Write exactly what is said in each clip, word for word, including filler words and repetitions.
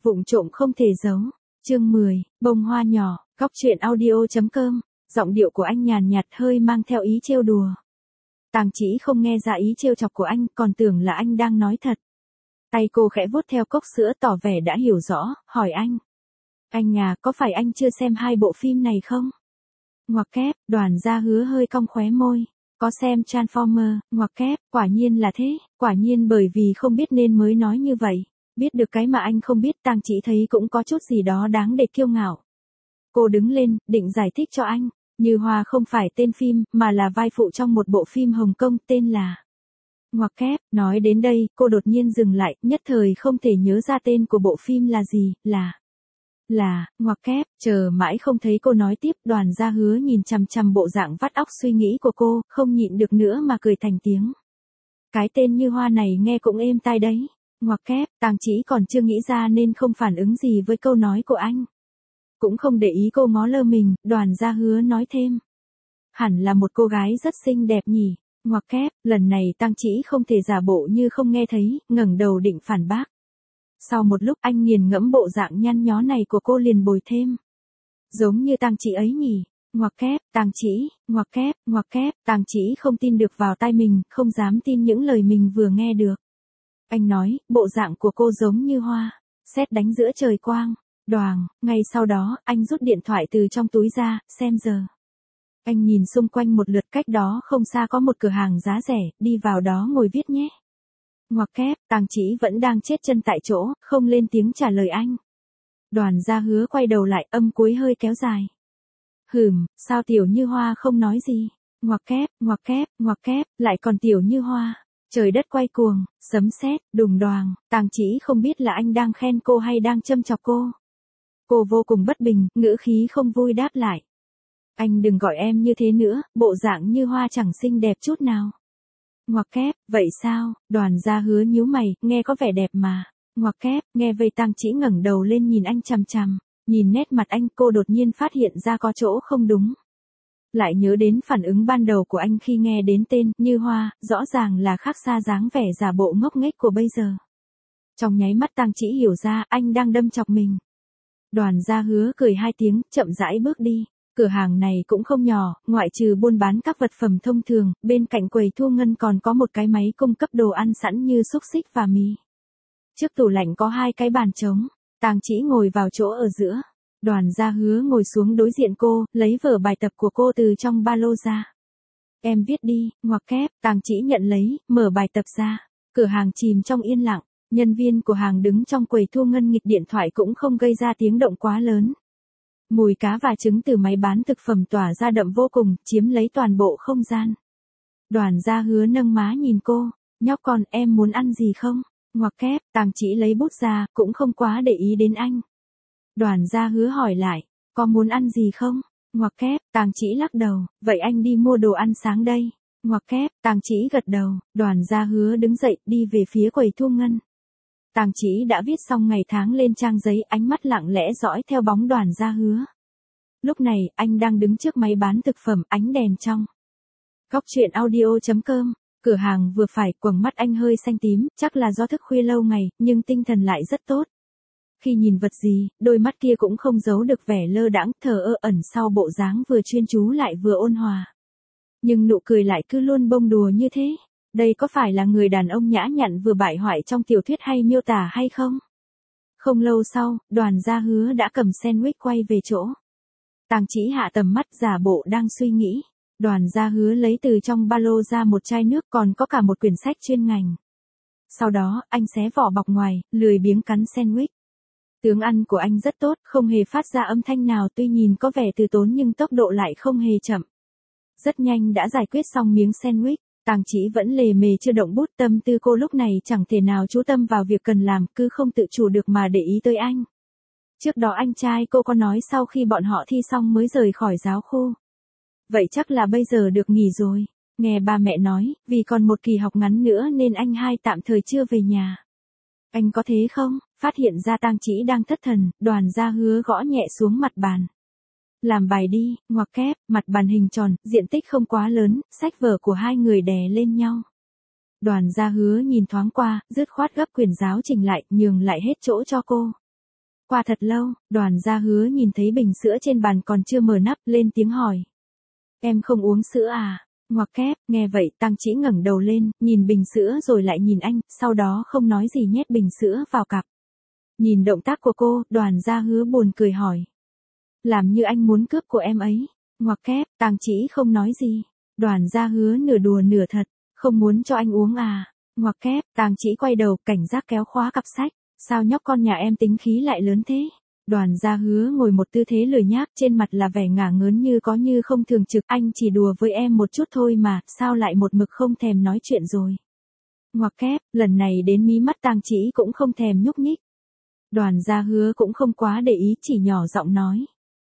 Vụng trộm không thể giấu. Chương mười, bông hoa nhỏ, góc truyện audio.com, giọng điệu của anh nhàn nhạt hơi mang theo ý trêu đùa. Tàng Chỉ không nghe ra ý trêu chọc của anh, còn tưởng là anh đang nói thật. Tay cô khẽ vuốt theo cốc sữa tỏ vẻ đã hiểu rõ, hỏi anh. Anh à, có phải anh chưa xem hai bộ phim này không? Ngoặc kép, Đoàn Gia Hứa hơi cong khóe môi. Có xem Transformer, ngoặc kép, quả nhiên là thế, quả nhiên bởi vì không biết nên mới nói như vậy. Biết được cái mà anh không biết, Tàng Chỉ thấy cũng có chút gì đó đáng để kiêu ngạo. Cô đứng lên, định giải thích cho anh. Như Hoa không phải tên phim, mà là vai phụ trong một bộ phim Hồng Kông tên là... Ngoặc kép, nói đến đây, cô đột nhiên dừng lại, nhất thời không thể nhớ ra tên của bộ phim là gì, là... Là, ngoặc kép, chờ mãi không thấy cô nói tiếp, Đoàn Gia Hứa nhìn chằm chằm bộ dạng vắt óc suy nghĩ của cô, không nhịn được nữa mà cười thành tiếng. Cái tên Như Hoa này nghe cũng êm tai đấy. Ngoặc kép, Tàng Chỉ còn chưa nghĩ ra nên không phản ứng gì với câu nói của anh. Cũng không để ý cô ngó lơ mình, Đoàn Gia Hứa nói thêm. Hẳn là một cô gái rất xinh đẹp nhỉ. Ngoặc kép, lần này Tàng Chỉ không thể giả bộ như không nghe thấy, ngẩng đầu định phản bác. Sau một lúc anh nghiền ngẫm bộ dạng nhăn nhó này của cô liền bồi thêm. Giống như Tàng Chỉ ấy nhỉ. Ngoặc kép, Tàng Chỉ, ngoặc kép, ngoặc kép, Tàng Chỉ không tin được vào tai mình, không dám tin những lời mình vừa nghe được. Anh nói, bộ dạng của cô giống như hoa, sét đánh giữa trời quang. Đoàng, ngay sau đó, anh rút điện thoại từ trong túi ra, xem giờ. Anh nhìn xung quanh một lượt, cách đó không xa có một cửa hàng giá rẻ, đi vào đó ngồi viết nhé. Ngoặc kép, Tàng Chỉ vẫn đang chết chân tại chỗ, không lên tiếng trả lời anh. Đoàn Gia Hứa quay đầu lại, âm cuối hơi kéo dài. Hừm, sao Tiểu Như Hoa không nói gì? Ngoặc kép, ngoặc kép, ngoặc kép, lại còn Tiểu Như Hoa. Trời đất quay cuồng, sấm sét, đùng đoàng, Tàng Chỉ không biết là anh đang khen cô hay đang châm chọc cô. Cô vô cùng bất bình, ngữ khí không vui đáp lại. Anh đừng gọi em như thế nữa, bộ dạng Như Hoa chẳng xinh đẹp chút nào. Ngoặc kép, vậy sao? Đoàn Gia Hứa nhíu mày, nghe có vẻ đẹp mà. Ngoặc kép, nghe vậy Tàng Chỉ ngẩng đầu lên nhìn anh chằm chằm, nhìn nét mặt anh, cô đột nhiên phát hiện ra có chỗ không đúng. Lại nhớ đến phản ứng ban đầu của anh khi nghe đến tên Như Hoa, rõ ràng là khác xa dáng vẻ giả bộ ngốc nghếch của bây giờ. Trong nháy mắt Tàng Chỉ hiểu ra anh đang đâm chọc mình. Đoàn Gia Hứa cười hai tiếng, chậm rãi bước đi. Cửa hàng này cũng không nhỏ, ngoại trừ buôn bán các vật phẩm thông thường, bên cạnh quầy thu ngân còn có một cái máy cung cấp đồ ăn sẵn như xúc xích và mì. Trước tủ lạnh có hai cái bàn trống, Tàng Chỉ ngồi vào chỗ ở giữa. Đoàn Gia Hứa ngồi xuống đối diện cô, lấy vở bài tập của cô từ trong ba lô ra. Em viết đi, ngoặc kép, Tàng Chỉ nhận lấy, mở bài tập ra. Cửa hàng chìm trong yên lặng, nhân viên của hàng đứng trong quầy thu ngân nghịch điện thoại cũng không gây ra tiếng động quá lớn. Mùi cá và trứng từ máy bán thực phẩm tỏa ra đậm vô cùng, chiếm lấy toàn bộ không gian. Đoàn Gia Hứa nâng má nhìn cô, nhóc con em muốn ăn gì không? Ngoặc kép, Tàng Chỉ lấy bút ra, cũng không quá để ý đến anh. Đoàn Gia Hứa hỏi lại, có muốn ăn gì không? Ngoặc kép, Tàng Chỉ lắc đầu, vậy anh đi mua đồ ăn sáng đây. Ngoặc kép, Tàng Chỉ gật đầu, Đoàn Gia Hứa đứng dậy, đi về phía quầy thu ngân. Tàng Chỉ đã viết xong ngày tháng lên trang giấy, ánh mắt lặng lẽ dõi theo bóng Đoàn Gia Hứa. Lúc này, anh đang đứng trước máy bán thực phẩm, ánh đèn trong. Góc truyện audio.com, cửa hàng vừa phải, quầng mắt anh hơi xanh tím, chắc là do thức khuya lâu ngày, nhưng tinh thần lại rất tốt. Khi nhìn vật gì, đôi mắt kia cũng không giấu được vẻ lơ đãng, thờ ơ ẩn sau bộ dáng vừa chuyên chú lại vừa ôn hòa. Nhưng nụ cười lại cứ luôn bông đùa như thế. Đây có phải là người đàn ông nhã nhặn vừa bại hoại trong tiểu thuyết hay miêu tả hay không? Không lâu sau, Đoàn Gia Hứa đã cầm sandwich quay về chỗ. Tàng Chỉ hạ tầm mắt giả bộ đang suy nghĩ. Đoàn Gia Hứa lấy từ trong ba lô ra một chai nước, còn có cả một quyển sách chuyên ngành. Sau đó, anh xé vỏ bọc ngoài, lười biếng cắn sandwich. Tướng ăn của anh rất tốt, không hề phát ra âm thanh nào, tuy nhìn có vẻ từ tốn nhưng tốc độ lại không hề chậm. Rất nhanh đã giải quyết xong miếng sandwich. Tàng Chỉ vẫn lề mề chưa động bút, tâm tư cô lúc này chẳng thể nào chú tâm vào việc cần làm, cứ không tự chủ được mà để ý tới anh. Trước đó anh trai cô có nói sau khi bọn họ thi xong mới rời khỏi giáo khu. Vậy chắc là bây giờ được nghỉ rồi. Nghe ba mẹ nói, vì còn một kỳ học ngắn nữa nên anh hai tạm thời chưa về nhà. Anh có thế không? Phát hiện ra Tàng Chỉ đang thất thần, Đoàn Gia Hứa gõ nhẹ xuống mặt bàn. Làm bài đi, ngoặc kép, mặt bàn hình tròn, diện tích không quá lớn, sách vở của hai người đè lên nhau. Đoàn Gia Hứa nhìn thoáng qua, dứt khoát gấp quyển giáo trình lại, nhường lại hết chỗ cho cô. Qua thật lâu, Đoàn Gia Hứa nhìn thấy bình sữa trên bàn còn chưa mở nắp, lên tiếng hỏi. Em không uống sữa à? Ngoặc kép, nghe vậy Tang Chỉ ngẩng đầu lên, nhìn bình sữa rồi lại nhìn anh, sau đó không nói gì nhét bình sữa vào cặp. Nhìn động tác của cô, Đoàn Gia Hứa buồn cười hỏi. Làm như anh muốn cướp của em ấy. Ngoặc kép, Tang Chỉ không nói gì. Đoàn Gia Hứa nửa đùa nửa thật, không muốn cho anh uống à? Ngoặc kép, Tang Chỉ quay đầu, cảnh giác kéo khóa cặp sách. Sao nhóc con nhà em tính khí lại lớn thế? Đoàn Gia Hứa ngồi một tư thế lười nhác, trên mặt là vẻ ngả ngớn như có như không thường trực. Anh chỉ đùa với em một chút thôi mà, sao lại một mực không thèm nói chuyện rồi? Ngoặc kép, lần này đến mí mắt Tang Chỉ cũng không thèm nhúc nhích. Đoàn Gia Hứa cũng không quá để ý, chỉ nhỏ giọng nói.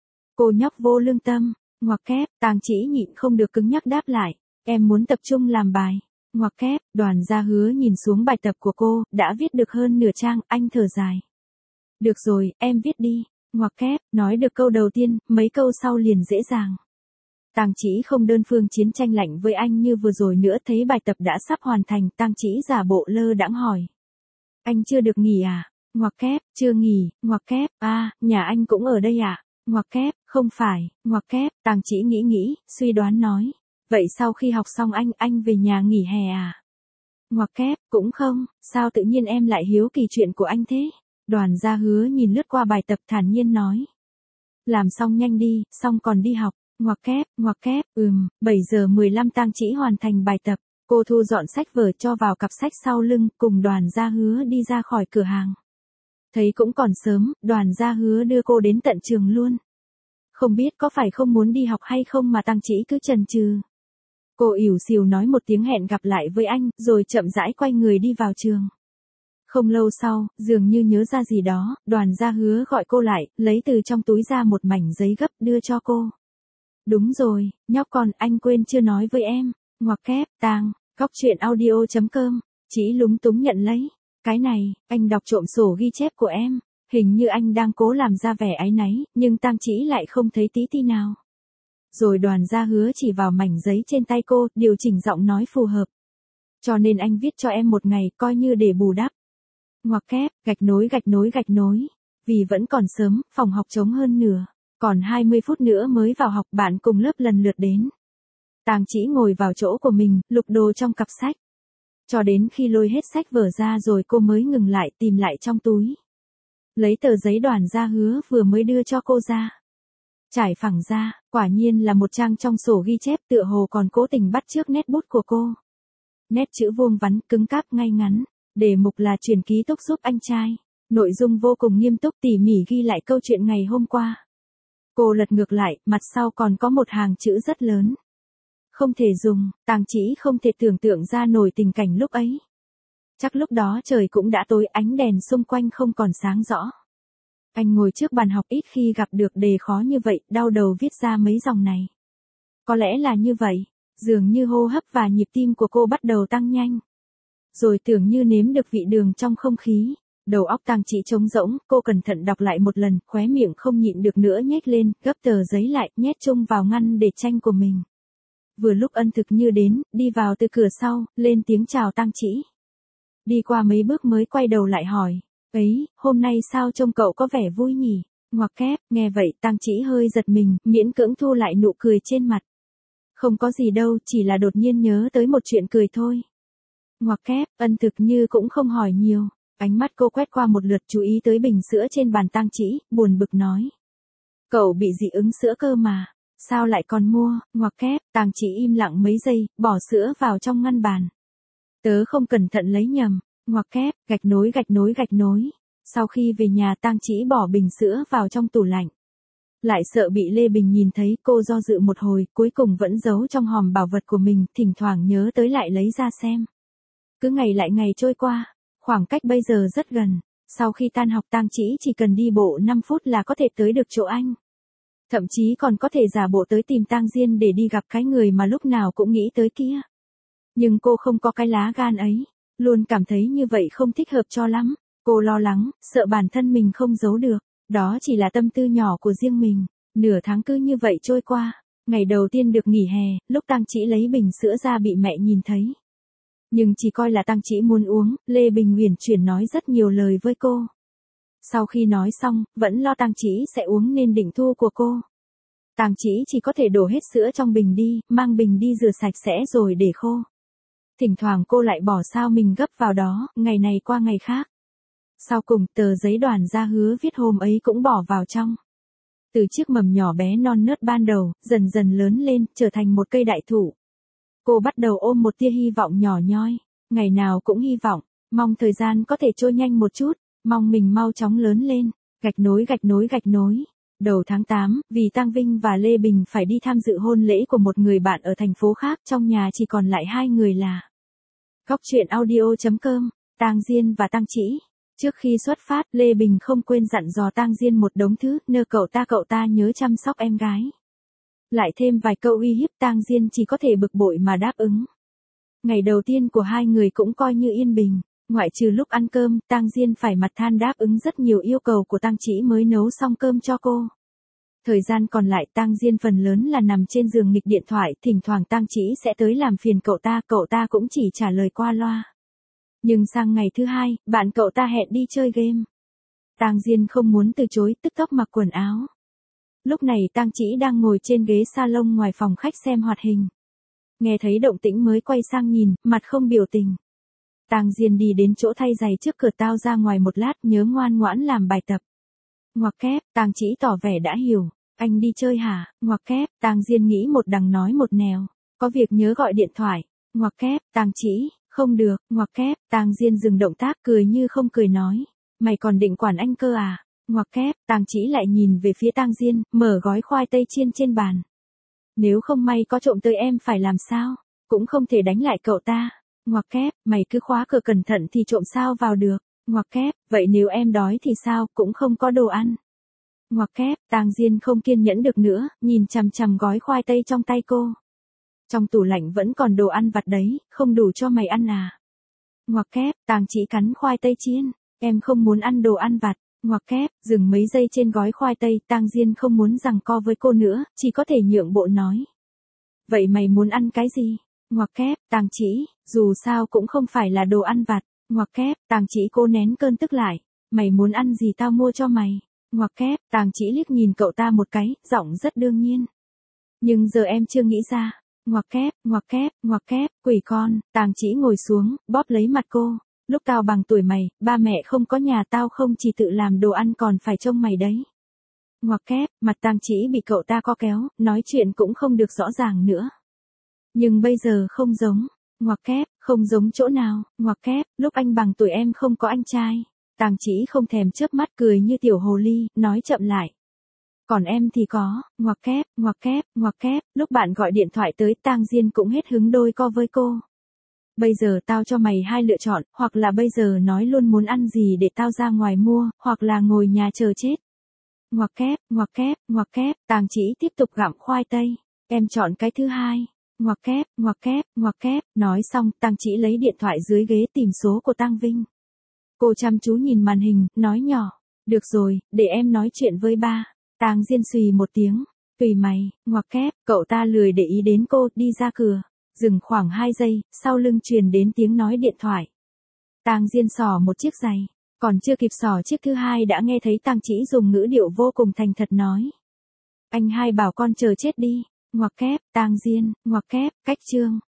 Cô nhóc vô lương tâm. Ngoặc kép, Tang Chỉ nhịn không được cứng nhắc đáp lại. Em muốn tập trung làm bài. Ngoặc kép, Đoàn Gia Hứa nhìn xuống bài tập của cô, đã viết được hơn nửa trang, anh thở dài. Được rồi, em viết đi. Ngoặc kép, nói được câu đầu tiên, mấy câu sau liền dễ dàng. Tang Chỉ không đơn phương chiến tranh lạnh với anh như vừa rồi nữa, thấy bài tập đã sắp hoàn thành, Tang Chỉ giả bộ lơ đãng hỏi. Anh chưa được nghỉ à? Ngoặc kép, chưa nghỉ. Ngoặc kép, à, nhà anh cũng ở đây à? Ngoặc kép, không phải. Ngoặc kép, Tang Chỉ nghĩ nghĩ, suy đoán nói. Vậy sau khi học xong anh, anh về nhà nghỉ hè à? Ngoặc kép, cũng không, sao tự nhiên em lại hiếu kỳ chuyện của anh thế? Đoàn Gia Hứa nhìn lướt qua bài tập thản nhiên nói. Làm xong nhanh đi, xong còn đi học. Ngoặc kép, ngoặc kép, ừm, bảy giờ mười lăm Tang Chỉ hoàn thành bài tập. Cô thu dọn sách vở cho vào cặp sách sau lưng, cùng Đoàn Gia Hứa đi ra khỏi cửa hàng. Thấy cũng còn sớm, Đoàn Gia Hứa đưa cô đến tận trường luôn. Không biết có phải không muốn đi học hay không mà Tang Chỉ cứ chần chừ. Cô ỉu xìu nói một tiếng hẹn gặp lại với anh, rồi chậm rãi quay người đi vào trường. Không lâu sau, dường như nhớ ra gì đó, Đoàn Gia Hứa gọi cô lại, lấy từ trong túi ra một mảnh giấy gấp đưa cho cô. Đúng rồi, nhóc con, anh quên chưa nói với em. Ngoặc kép, Tang, Góc Truyện Audio chấm com. Chỉ lúng túng nhận lấy. Cái này, anh đọc trộm sổ ghi chép của em. Hình như anh đang cố làm ra vẻ áy náy, nhưng Tang Chỉ lại không thấy tí ti nào. Rồi Đoàn Gia Hứa chỉ vào mảnh giấy trên tay cô, điều chỉnh giọng nói phù hợp. Cho nên anh viết cho em một ngày, coi như để bù đắp. Ngoặc kép, gạch nối gạch nối gạch nối. Vì vẫn còn sớm, phòng học trống hơn nửa. Còn hai mươi phút nữa mới vào học, bạn cùng lớp lần lượt đến. Tang Chỉ ngồi vào chỗ của mình, lục đồ trong cặp sách. Cho đến khi lôi hết sách vở ra rồi cô mới ngừng lại, tìm lại trong túi. Lấy tờ giấy Đoàn Gia Hứa vừa mới đưa cho cô ra. Trải phẳng ra, quả nhiên là một trang trong sổ ghi chép, tựa hồ còn cố tình bắt chước nét bút của cô. Nét chữ vuông vắn, cứng cáp ngay ngắn. Đề mục là truyền ký túc giúp anh trai. Nội dung vô cùng nghiêm túc, tỉ mỉ ghi lại câu chuyện ngày hôm qua. Cô lật ngược lại, mặt sau còn có một hàng chữ rất lớn. Không thể dùng. Tang Chỉ không thể tưởng tượng ra nổi tình cảnh lúc ấy. Chắc lúc đó trời cũng đã tối, ánh đèn xung quanh không còn sáng rõ. Anh ngồi trước bàn học, ít khi gặp được đề khó như vậy, đau đầu viết ra mấy dòng này. Có lẽ là như vậy, dường như hô hấp và nhịp tim của cô bắt đầu tăng nhanh. Rồi tưởng như nếm được vị đường trong không khí. Đầu óc Tang Chỉ trống rỗng, cô cẩn thận đọc lại một lần, khóe miệng không nhịn được nữa nhếch lên, gấp tờ giấy lại, nhét chung vào ngăn để tranh của mình. Vừa lúc Ân Thực Như đến, đi vào từ cửa sau, lên tiếng chào Tang Chỉ. Đi qua mấy bước mới quay đầu lại hỏi. Ấy, hôm nay sao trông cậu có vẻ vui nhỉ? Ngoặc kép, nghe vậy Tang Chỉ hơi giật mình, miễn cưỡng thu lại nụ cười trên mặt. Không có gì đâu, chỉ là đột nhiên nhớ tới một chuyện cười thôi. Ngoặc kép, Ân Thực Như cũng không hỏi nhiều. Ánh mắt cô quét qua một lượt, chú ý tới bình sữa trên bàn Tang Chỉ, buồn bực nói. Cậu bị dị ứng sữa cơ mà, sao lại còn mua? Ngoặc kép, Tang Chỉ im lặng mấy giây, bỏ sữa vào trong ngăn bàn. Tớ không cẩn thận lấy nhầm. Ngoặc kép, gạch nối gạch nối gạch nối. Sau khi về nhà Tang Chỉ bỏ bình sữa vào trong tủ lạnh. Lại sợ bị Lê Bình nhìn thấy, cô do dự một hồi, cuối cùng vẫn giấu trong hòm bảo vật của mình, thỉnh thoảng nhớ tới lại lấy ra xem. Cứ ngày lại ngày trôi qua, khoảng cách bây giờ rất gần. Sau khi tan học Tang Chỉ chỉ cần đi bộ năm phút là có thể tới được chỗ anh. Thậm chí còn có thể giả bộ tới tìm Tang Diên để đi gặp cái người mà lúc nào cũng nghĩ tới kia. Nhưng cô không có cái lá gan ấy. Luôn cảm thấy như vậy không thích hợp cho lắm. Cô lo lắng, sợ bản thân mình không giấu được. Đó chỉ là tâm tư nhỏ của riêng mình. Nửa tháng cứ như vậy trôi qua. Ngày đầu tiên được nghỉ hè, lúc Tang Chỉ lấy bình sữa ra bị mẹ nhìn thấy. Nhưng chỉ coi là Tang Chỉ muốn uống, Lê Bình uyển chuyển nói rất nhiều lời với cô. Sau khi nói xong, vẫn lo Tang Chỉ sẽ uống nên định thu của cô. Tang Chỉ chỉ có thể đổ hết sữa trong bình đi, mang bình đi rửa sạch sẽ rồi để khô. Thỉnh thoảng cô lại bỏ sao mình gấp vào đó, ngày này qua ngày khác. Sau cùng, tờ giấy đoàn gia hứa viết hôm ấy cũng bỏ vào trong. Từ chiếc mầm nhỏ bé non nớt ban đầu, dần dần lớn lên, trở thành một cây đại thụ. Cô bắt đầu ôm một tia hy vọng nhỏ nhoi, ngày nào cũng hy vọng, mong thời gian có thể trôi nhanh một chút, mong mình mau chóng lớn lên, gạch nối gạch nối gạch nối. Đầu tháng tám, vì Tang Vinh và Lê Bình phải đi tham dự hôn lễ của một người bạn ở thành phố khác, trong nhà chỉ còn lại hai người là Góc truyện audio chấm com, Tang Diên và Tang Chỉ. Trước khi xuất phát, Lê Bình không quên dặn dò Tang Diên một đống thứ, nơ cậu ta cậu ta nhớ chăm sóc em gái. Lại thêm vài câu uy hiếp, Tang Diên chỉ có thể bực bội mà đáp ứng. Ngày đầu tiên của hai người cũng coi như yên bình, ngoại trừ lúc ăn cơm, Tang Diên phải mặt than đáp ứng rất nhiều yêu cầu của Tang Chỉ mới nấu xong cơm cho cô. Thời gian còn lại Tang Diên phần lớn là nằm trên giường nghịch điện thoại, thỉnh thoảng Tang Chỉ sẽ tới làm phiền cậu ta, cậu ta cũng chỉ trả lời qua loa. Nhưng sang ngày thứ hai, bạn cậu ta hẹn đi chơi game. Tang Diên không muốn từ chối, tức tốc mặc quần áo. Lúc này Tang Chỉ đang ngồi trên ghế salon ngoài phòng khách xem hoạt hình. Nghe thấy động tĩnh mới quay sang nhìn, mặt không biểu tình. Tang Diên đi đến chỗ thay giày trước cửa, tao ra ngoài một lát, nhớ ngoan ngoãn làm bài tập. Ngoặc kép, Tang Chỉ tỏ vẻ đã hiểu. Anh đi chơi hả? Ngoặc kép, Tang Diên nghĩ một đằng nói một nẻo. Có việc nhớ gọi điện thoại. Ngoặc kép, Tang Chỉ, không được. Ngoặc kép, Tang Diên dừng động tác, cười như không cười nói. Mày còn định quản anh cơ à? Ngoặc kép, Tang Chỉ lại nhìn về phía Tang Diên, mở gói khoai tây chiên trên bàn. Nếu không may có trộm tới em phải làm sao? Cũng không thể đánh lại cậu ta. Ngoặc kép, mày cứ khóa cửa cẩn thận thì trộm sao vào được. Ngoặc kép, vậy nếu em đói thì sao, cũng không có đồ ăn. Ngoặc kép, Tang Diên không kiên nhẫn được nữa, nhìn chằm chằm gói khoai tây trong tay cô. Trong tủ lạnh vẫn còn đồ ăn vặt đấy, không đủ cho mày ăn à? Ngoặc kép, Tang Chỉ cắn khoai tây chiên, em không muốn ăn đồ ăn vặt. Ngoặc kép, dừng mấy giây trên gói khoai tây, Tang Diên không muốn giằng co với cô nữa, chỉ có thể nhượng bộ nói. Vậy mày muốn ăn cái gì? Ngoặc kép, Tang Chỉ, dù sao cũng không phải là đồ ăn vặt. Ngoặc kép, Tang Chỉ cô nén cơn tức lại. Mày muốn ăn gì tao mua cho mày. Ngoặc kép, Tang Chỉ liếc nhìn cậu ta một cái, giọng rất đương nhiên. Nhưng giờ em chưa nghĩ ra. Ngoặc kép, ngoặc kép, ngoặc kép, quỷ con. Tang Chỉ ngồi xuống, bóp lấy mặt cô. Lúc tao bằng tuổi mày, ba mẹ không có nhà, tao không chỉ tự làm đồ ăn còn phải trông mày đấy. Ngoặc kép, mặt Tang Chỉ bị cậu ta co kéo, nói chuyện cũng không được rõ ràng nữa. Nhưng bây giờ không giống. Ngoặc kép, không giống chỗ nào? Ngoặc kép, lúc anh bằng tuổi em không có anh trai. Tang Chỉ không thèm chớp mắt, cười như tiểu hồ ly, nói chậm lại. Còn em thì có. Ngoặc kép, ngoặc kép, ngoặc kép, lúc bạn gọi điện thoại tới, Tang Diên cũng hết hứng đôi co với cô. Bây giờ tao cho mày hai lựa chọn, hoặc là bây giờ nói luôn muốn ăn gì để tao ra ngoài mua, hoặc là ngồi nhà chờ chết. Ngoặc kép, ngoặc kép, ngoặc kép, Tang Chỉ tiếp tục gặm khoai tây. Em chọn cái thứ hai. Ngoặc kép, ngoặc kép, ngoặc kép, nói xong, Tang Chỉ lấy điện thoại dưới ghế tìm số của Tang Vinh. Cô chăm chú nhìn màn hình, nói nhỏ. Được rồi, để em nói chuyện với ba. Tang Diên xùy một tiếng. Tùy mày. Ngoặc kép, cậu ta lười để ý đến cô, đi ra cửa. Dừng khoảng hai giây, sau lưng truyền đến tiếng nói điện thoại. Tang Diên xỏ một chiếc giày. Còn chưa kịp xỏ chiếc thứ hai đã nghe thấy Tang Chỉ dùng ngữ điệu vô cùng thành thật nói. Anh hai bảo con chờ chết đi. Ngoặc kép, Tang Diên, ngoặc kép, cách chương.